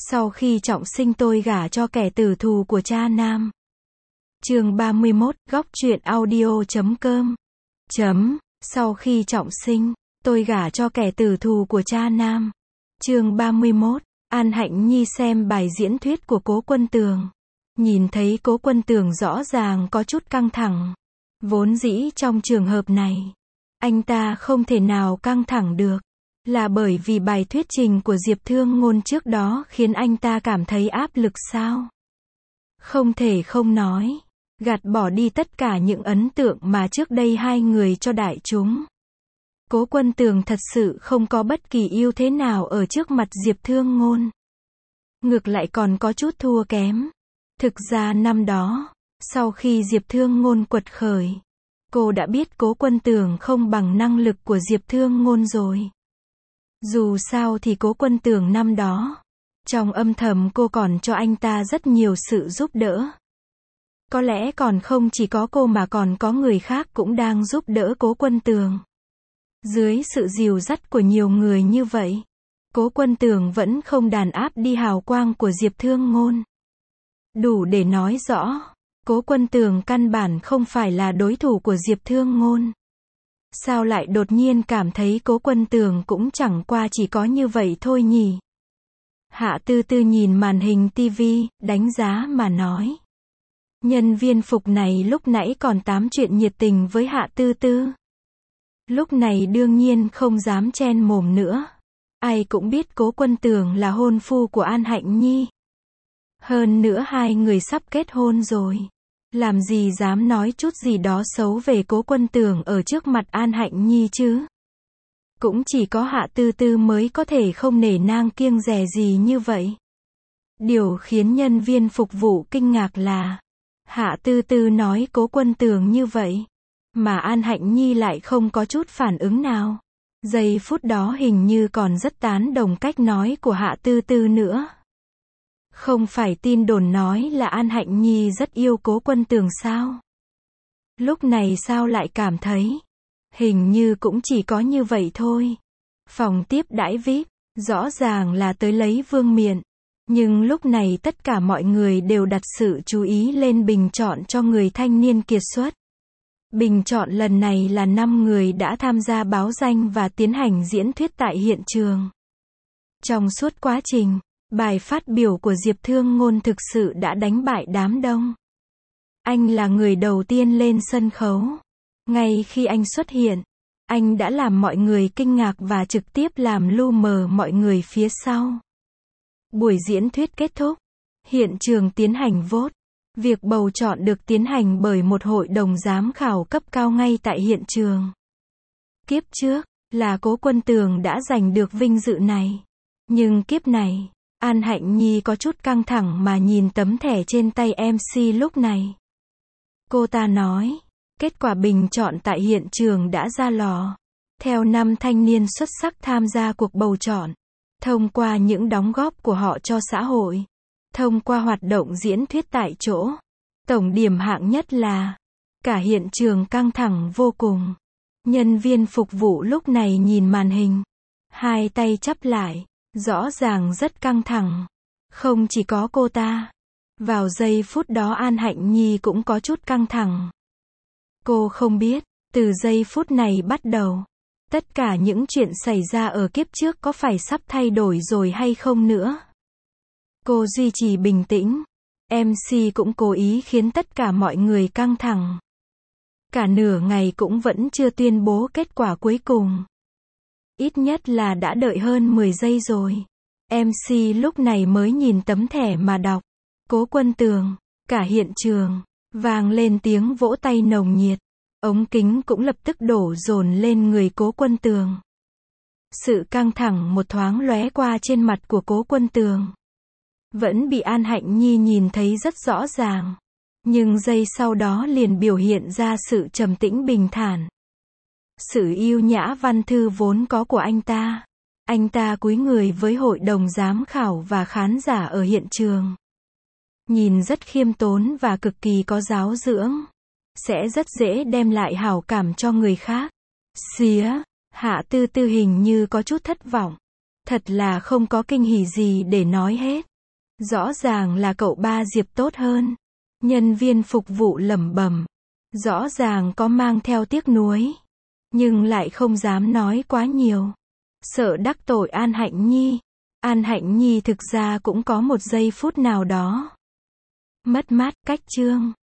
Sau khi trọng sinh tôi gả cho kẻ tử thù của cha nam. Chương 31, góc truyện audio.com. Sau khi trọng sinh, tôi gả cho kẻ tử thù của cha nam. Chương 31, An Hạnh Nhi xem bài diễn thuyết của Cố Quân Tường. Nhìn thấy Cố Quân Tường rõ ràng có chút căng thẳng. Vốn dĩ trong trường hợp này, anh ta không thể nào căng thẳng được. Là bởi vì bài thuyết trình của Diệp Thương Ngôn trước đó khiến anh ta cảm thấy áp lực sao? Không thể không nói. Gạt bỏ đi tất cả những ấn tượng mà trước đây hai người cho đại chúng. Cố Quân Tường thật sự không có bất kỳ ưu thế nào ở trước mặt Diệp Thương Ngôn. Ngược lại còn có chút thua kém. Thực ra năm đó, sau khi Diệp Thương Ngôn quật khởi, cô đã biết Cố Quân Tường không bằng năng lực của Diệp Thương Ngôn rồi. Dù sao thì Cố Quân Tường năm đó, trong âm thầm cô còn cho anh ta rất nhiều sự giúp đỡ. Có lẽ còn không chỉ có cô mà còn có người khác cũng đang giúp đỡ Cố Quân Tường. Dưới sự dìu dắt của nhiều người như vậy, Cố Quân Tường vẫn không đàn áp đi hào quang của Diệp Thương Ngôn. Đủ để nói rõ, Cố Quân Tường căn bản không phải là đối thủ của Diệp Thương Ngôn. Sao lại đột nhiên cảm thấy Cố Quân Tường cũng chẳng qua chỉ có như vậy thôi nhỉ? Hạ Tư Tư nhìn màn hình tivi, đánh giá mà nói. Nhân viên phục này lúc nãy còn tám chuyện nhiệt tình với Hạ Tư Tư. Lúc này đương nhiên không dám chen mồm nữa. Ai cũng biết Cố Quân Tường là hôn phu của An Hạnh Nhi. Hơn nữa hai người sắp kết hôn rồi. Làm gì dám nói chút gì đó xấu về Cố Quân Tường ở trước mặt An Hạnh Nhi chứ. Cũng chỉ có Hạ Tư Tư mới có thể không nể nang kiêng dè gì như vậy. Điều khiến nhân viên phục vụ kinh ngạc là Hạ Tư Tư nói Cố Quân Tường như vậy, mà An Hạnh Nhi lại không có chút phản ứng nào. Giây phút đó hình như còn rất tán đồng cách nói của Hạ Tư Tư nữa. Không phải tin đồn nói là An Hạnh Nhi rất yêu Cố Quân Tường sao? Lúc này sao lại cảm thấy hình như cũng chỉ có như vậy thôi. Phòng tiếp đãi VIP, rõ ràng là tới lấy vương miện. Nhưng lúc này tất cả mọi người đều đặt sự chú ý lên bình chọn cho người thanh niên kiệt xuất. Bình chọn lần này là 5 người đã tham gia báo danh và tiến hành diễn thuyết tại hiện trường. Trong suốt quá trình, bài phát biểu của Diệp Thương Ngôn thực sự đã đánh bại đám đông. Anh là người đầu tiên lên sân khấu. Ngay khi anh xuất hiện, anh đã làm mọi người kinh ngạc và trực tiếp làm lu mờ mọi người phía sau. Buổi diễn thuyết kết thúc, hiện trường tiến hành vote. Việc bầu chọn được tiến hành bởi một hội đồng giám khảo cấp cao ngay tại hiện trường. Kiếp trước, là Cố Quân Tường đã giành được vinh dự này. Nhưng kiếp này, An Hạnh Nhi có chút căng thẳng mà nhìn tấm thẻ trên tay MC lúc này. Cô ta nói, kết quả bình chọn tại hiện trường đã ra lò. Theo 5 thanh niên xuất sắc tham gia cuộc bầu chọn. Thông qua những đóng góp của họ cho xã hội. Thông qua hoạt động diễn thuyết tại chỗ. Tổng điểm hạng nhất là. Cả hiện trường căng thẳng vô cùng. Nhân viên phục vụ lúc này nhìn màn hình. Hai tay chắp lại. Rõ ràng rất căng thẳng. Không chỉ có cô ta. Vào giây phút đó An Hạnh Nhi cũng có chút căng thẳng. Cô không biết, từ giây phút này bắt đầu, tất cả những chuyện xảy ra ở kiếp trước có phải sắp thay đổi rồi hay không nữa. Cô duy trì bình tĩnh. MC cũng cố ý khiến tất cả mọi người căng thẳng. Cả nửa ngày cũng vẫn chưa tuyên bố kết quả cuối cùng. Ít nhất là đã đợi hơn 10 giây rồi. MC lúc này mới nhìn tấm thẻ mà đọc. Cố Quân Tường. Cả hiện trường vang lên tiếng vỗ tay nồng nhiệt. Ống kính cũng lập tức đổ dồn lên người Cố Quân Tường. Sự căng thẳng một thoáng lóe qua trên mặt của Cố Quân Tường. Vẫn bị An Hạnh Nhi nhìn thấy rất rõ ràng. Nhưng giây sau đó liền biểu hiện ra sự trầm tĩnh bình thản. Sự yêu nhã văn thư vốn có của anh ta. Anh ta cúi người với hội đồng giám khảo và khán giả ở hiện trường. Nhìn rất khiêm tốn và cực kỳ có giáo dưỡng. Sẽ rất dễ đem lại hảo cảm cho người khác. Xía, Hạ Tư Tư hình như có chút thất vọng. Thật là không có kinh hỉ gì để nói hết. Rõ ràng là cậu ba Diệp tốt hơn. Nhân viên phục vụ lẩm bẩm. Rõ ràng có mang theo tiếc nuối. Nhưng lại không dám nói quá nhiều. Sợ đắc tội An Hạnh Nhi. An Hạnh Nhi thực ra cũng có một giây phút nào đó mất mát. Cách chương